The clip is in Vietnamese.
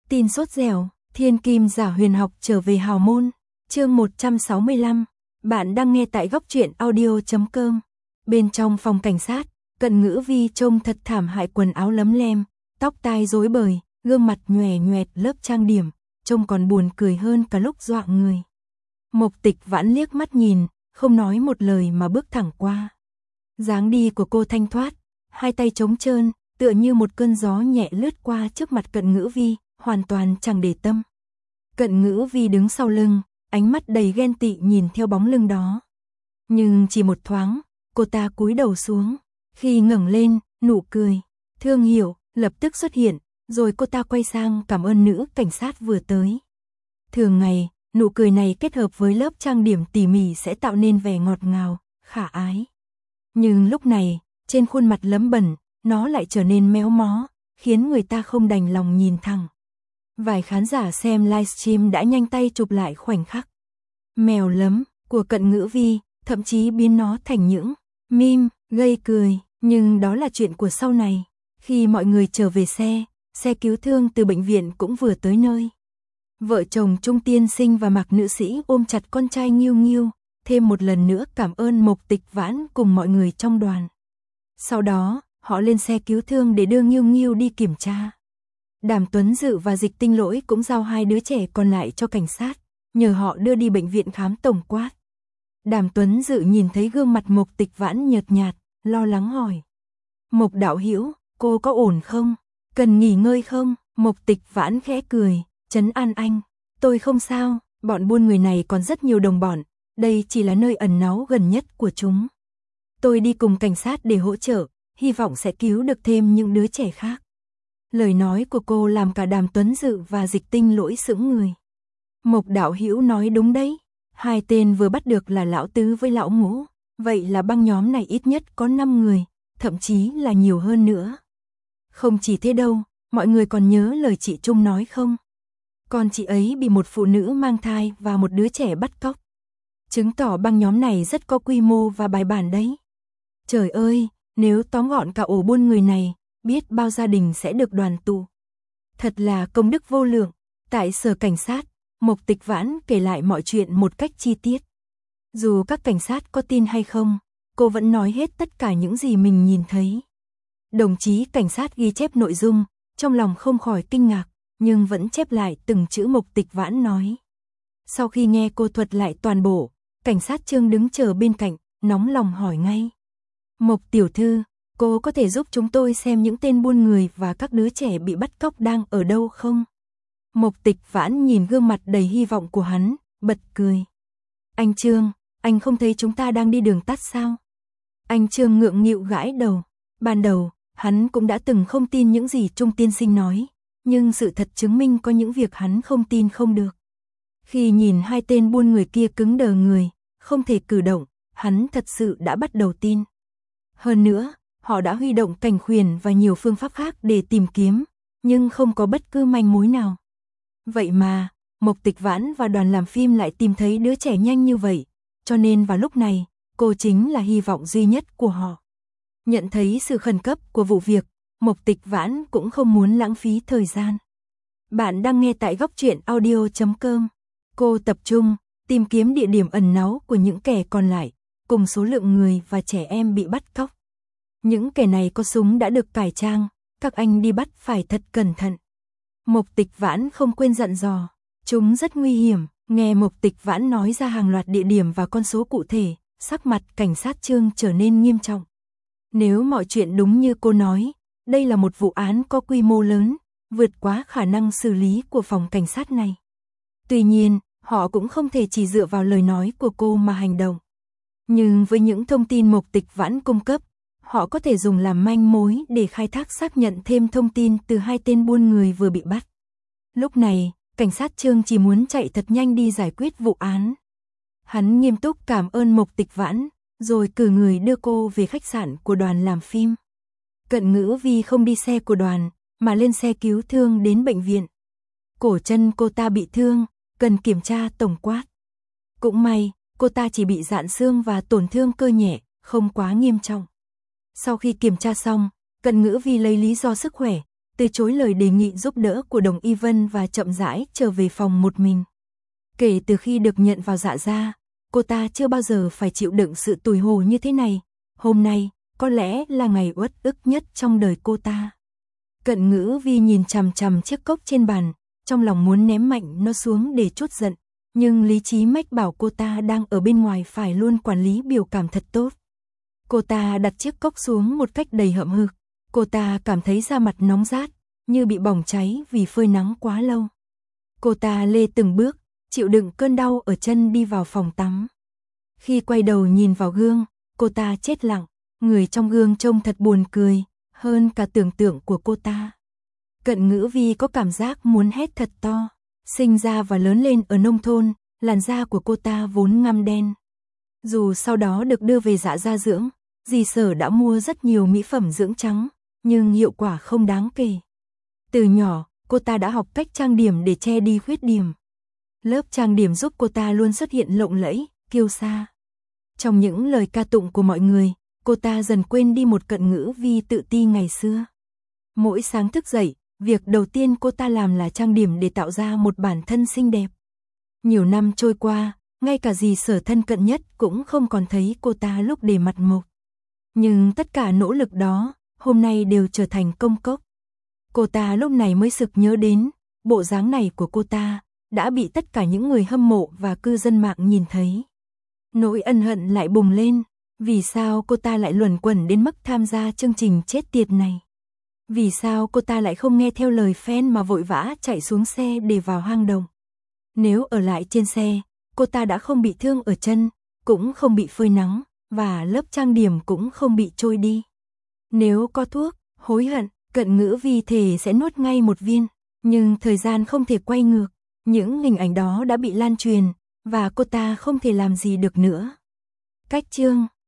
Tin sốt dẻo, thiên kim giả huyền học trở về hào môn. Chương 165. Bạn đang nghe tại góc truyện audio.com. Bên trong phòng cảnh sát, Cận Ngữ Vi trông thật thảm hại, quần áo lấm lem, tóc tai rối bời, gương mặt nhòe nhoẹt lớp trang điểm, trông còn buồn cười hơn cả lúc dọa người. Mộc Tịch Vãn liếc mắt nhìn, không nói một lời mà bước thẳng qua. Dáng đi của cô thanh thoát, hai tay trống trơn, tựa như một cơn gió nhẹ lướt qua trước mặt Cận Ngữ Vi, hoàn toàn chẳng để tâm. Cận Ngữ Vi đứng sau lưng, ánh mắt đầy ghen tị nhìn theo bóng lưng đó. Nhưng chỉ một thoáng, cô ta cúi đầu xuống, khi ngẩng lên, nụ cười thương hiểu lập tức xuất hiện, rồi cô ta quay sang cảm ơn nữ cảnh sát vừa tới. Thường ngày, nụ cười này kết hợp với lớp trang điểm tỉ mỉ sẽ tạo nên vẻ ngọt ngào, khả ái. Nhưng lúc này, trên khuôn mặt lấm bẩn, nó lại trở nên méo mó, khiến người ta không đành lòng nhìn thẳng. Vài khán giả xem livestream đã nhanh tay chụp lại khoảnh khắc mèo lấm của Cận Ngữ Vi, thậm chí biến nó thành những meme gây cười, nhưng đó là chuyện của sau này. Khi mọi người trở về xe cứu thương từ bệnh viện cũng vừa tới nơi. Vợ chồng Trung tiên sinh và Mạc nữ sĩ ôm chặt con trai Nghiêu Nghiêu, thêm một lần nữa cảm ơn Mộc Tịch Vãn cùng mọi người trong đoàn. Sau đó, họ lên xe cứu thương để đưa Nghiêu Nghiêu đi kiểm tra. Đàm Tuấn Dự và Dịch Tinh Lỗi cũng giao hai đứa trẻ còn lại cho cảnh sát, nhờ họ đưa đi bệnh viện khám tổng quát. Đàm Tuấn Dự nhìn thấy gương mặt Mộc Tịch Vãn nhợt nhạt, lo lắng hỏi: Mộc đạo hữu, cô có ổn không? Cần nghỉ ngơi không? Mộc Tịch Vãn khẽ cười, trấn an anh: tôi không sao, bọn buôn người này còn rất nhiều đồng bọn, đây chỉ là nơi ẩn náu gần nhất của chúng. Tôi đi cùng cảnh sát để hỗ trợ, hy vọng sẽ cứu được thêm những đứa trẻ khác. Lời nói của cô làm cả Đàm Tuấn Dự và Dịch Tinh Lỗi sững người. Mộc đạo hữu nói đúng đấy, hai tên vừa bắt được là lão tứ với lão ngũ, vậy là băng nhóm này ít nhất có 5 người, thậm chí là nhiều hơn nữa. Không chỉ thế đâu, mọi người còn nhớ lời chị Trung nói không? Con chị ấy bị một phụ nữ mang thai và một đứa trẻ bắt cóc. Chứng tỏ băng nhóm này rất có quy mô và bài bản đấy. Trời ơi, nếu tóm gọn cả ổ buôn người này, biết bao gia đình sẽ được đoàn tụ. Thật là công đức vô lượng. Tại sở cảnh sát, Mộc Tịch Vãn kể lại mọi chuyện một cách chi tiết. Dù các cảnh sát có tin hay không, cô vẫn nói hết tất cả những gì mình nhìn thấy. Đồng chí cảnh sát ghi chép nội dung, trong lòng không khỏi kinh ngạc, nhưng vẫn chép lại từng chữ Mộc Tịch Vãn nói. Sau khi nghe cô thuật lại toàn bộ, cảnh sát Trương đứng chờ bên cạnh, nóng lòng hỏi ngay: Mộc tiểu thư, cô có thể giúp chúng tôi xem những tên buôn người và các đứa trẻ bị bắt cóc đang ở đâu không? Mộc Tịch Vãn nhìn gương mặt đầy hy vọng của hắn, bật cười. Anh Trương, anh không thấy chúng ta đang đi đường tắt sao? Anh Trương ngượng nghịu gãi đầu. Ban đầu, hắn cũng đã từng không tin những gì Trung tiên sinh nói, nhưng sự thật chứng minh có những việc hắn không tin không được. Khi nhìn hai tên buôn người kia cứng đờ người, không thể cử động, hắn thật sự đã bắt đầu tin. Hơn nữa, họ đã huy động cảnh khuyển và nhiều phương pháp khác để tìm kiếm, nhưng không có bất cứ manh mối nào. Vậy mà, Mộc Tịch Vãn và đoàn làm phim lại tìm thấy đứa trẻ nhanh như vậy, cho nên vào lúc này, cô chính là hy vọng duy nhất của họ. Nhận thấy sự khẩn cấp của vụ việc, Mộc Tịch Vãn cũng không muốn lãng phí thời gian. Bạn đang nghe tại góc truyện audio.com. Cô tập trung, tìm kiếm địa điểm ẩn náu của những kẻ còn lại, cùng số lượng người và trẻ em bị bắt cóc. Những kẻ này có súng đã được cải trang, các anh đi bắt phải thật cẩn thận. Mộc Tịch Vãn không quên dặn dò, chúng rất nguy hiểm. Nghe Mộc Tịch Vãn nói ra hàng loạt địa điểm và con số cụ thể, sắc mặt cảnh sát Trương trở nên nghiêm trọng. Nếu mọi chuyện đúng như cô nói, đây là một vụ án có quy mô lớn, vượt quá khả năng xử lý của phòng cảnh sát này. Tuy nhiên, họ cũng không thể chỉ dựa vào lời nói của cô mà hành động. Nhưng với những thông tin Mộc Tịch Vãn cung cấp, họ có thể dùng làm manh mối để khai thác xác nhận thêm thông tin từ hai tên buôn người vừa bị bắt. Lúc này, cảnh sát Trương chỉ muốn chạy thật nhanh đi giải quyết vụ án. Hắn nghiêm túc cảm ơn Mộc Tịch Vãn, rồi cử người đưa cô về khách sạn của đoàn làm phim. Cận Ngữ Vi không đi xe của đoàn, mà lên xe cứu thương đến bệnh viện. Cổ chân cô ta bị thương, cần kiểm tra tổng quát. Cũng may, cô ta chỉ bị rạn xương và tổn thương cơ nhẹ, không quá nghiêm trọng. Sau khi kiểm tra xong, Cận Ngữ Vi lấy lý do sức khỏe, từ chối lời đề nghị giúp đỡ của Đồng Y Vân và chậm rãi trở về phòng một mình. Kể từ khi được nhận vào Dạ gia, cô ta chưa bao giờ phải chịu đựng sự tủi hổ như thế này. Hôm nay, có lẽ là ngày uất ức nhất trong đời cô ta. Cận Ngữ Vi nhìn chằm chằm chiếc cốc trên bàn, trong lòng muốn ném mạnh nó xuống để trút giận, nhưng lý trí mách bảo cô ta đang ở bên ngoài phải luôn quản lý biểu cảm thật tốt. Cô ta đặt chiếc cốc xuống một cách đầy hậm hực. Cô ta cảm thấy da mặt nóng rát, như bị bỏng cháy vì phơi nắng quá lâu. Cô ta lê từng bước, chịu đựng cơn đau ở chân đi vào phòng tắm. Khi quay đầu nhìn vào gương, cô ta chết lặng, người trong gương trông thật buồn cười, hơn cả tưởng tượng của cô ta. Cận Ngữ Vi có cảm giác muốn hét thật to. Sinh ra và lớn lên ở nông thôn, làn da của cô ta vốn ngăm đen. Dù sau đó được đưa về Dạ gia dưỡng, dì Sở đã mua rất nhiều mỹ phẩm dưỡng trắng, nhưng hiệu quả không đáng kể. Từ nhỏ, cô ta đã học cách trang điểm để che đi khuyết điểm. Lớp trang điểm giúp cô ta luôn xuất hiện lộng lẫy, kiêu sa. Trong những lời ca tụng của mọi người, cô ta dần quên đi một Cận Ngữ Vi tự ti ngày xưa. Mỗi sáng thức dậy, việc đầu tiên cô ta làm là trang điểm để tạo ra một bản thân xinh đẹp. Nhiều năm trôi qua, ngay cả dì Sở thân cận nhất cũng không còn thấy cô ta lúc để mặt mộc. Nhưng tất cả nỗ lực đó, hôm nay đều trở thành công cốc. Cô ta lúc này mới sực nhớ đến, bộ dáng này của cô ta đã bị tất cả những người hâm mộ và cư dân mạng nhìn thấy. Nỗi ân hận lại bùng lên, vì sao cô ta lại luẩn quẩn đến mức tham gia chương trình chết tiệt này? Vì sao cô ta lại không nghe theo lời fan mà vội vã chạy xuống xe để vào hang động? Nếu ở lại trên xe, cô ta đã không bị thương ở chân, cũng không bị phơi nắng, và lớp trang điểm cũng không bị trôi đi. Nếu có thuốc, hối hận, Cận Ngữ Vi thề sẽ nuốt ngay một viên, nhưng thời gian không thể quay ngược, những hình ảnh đó đã bị lan truyền, và cô ta không thể làm gì được nữa. Cách chương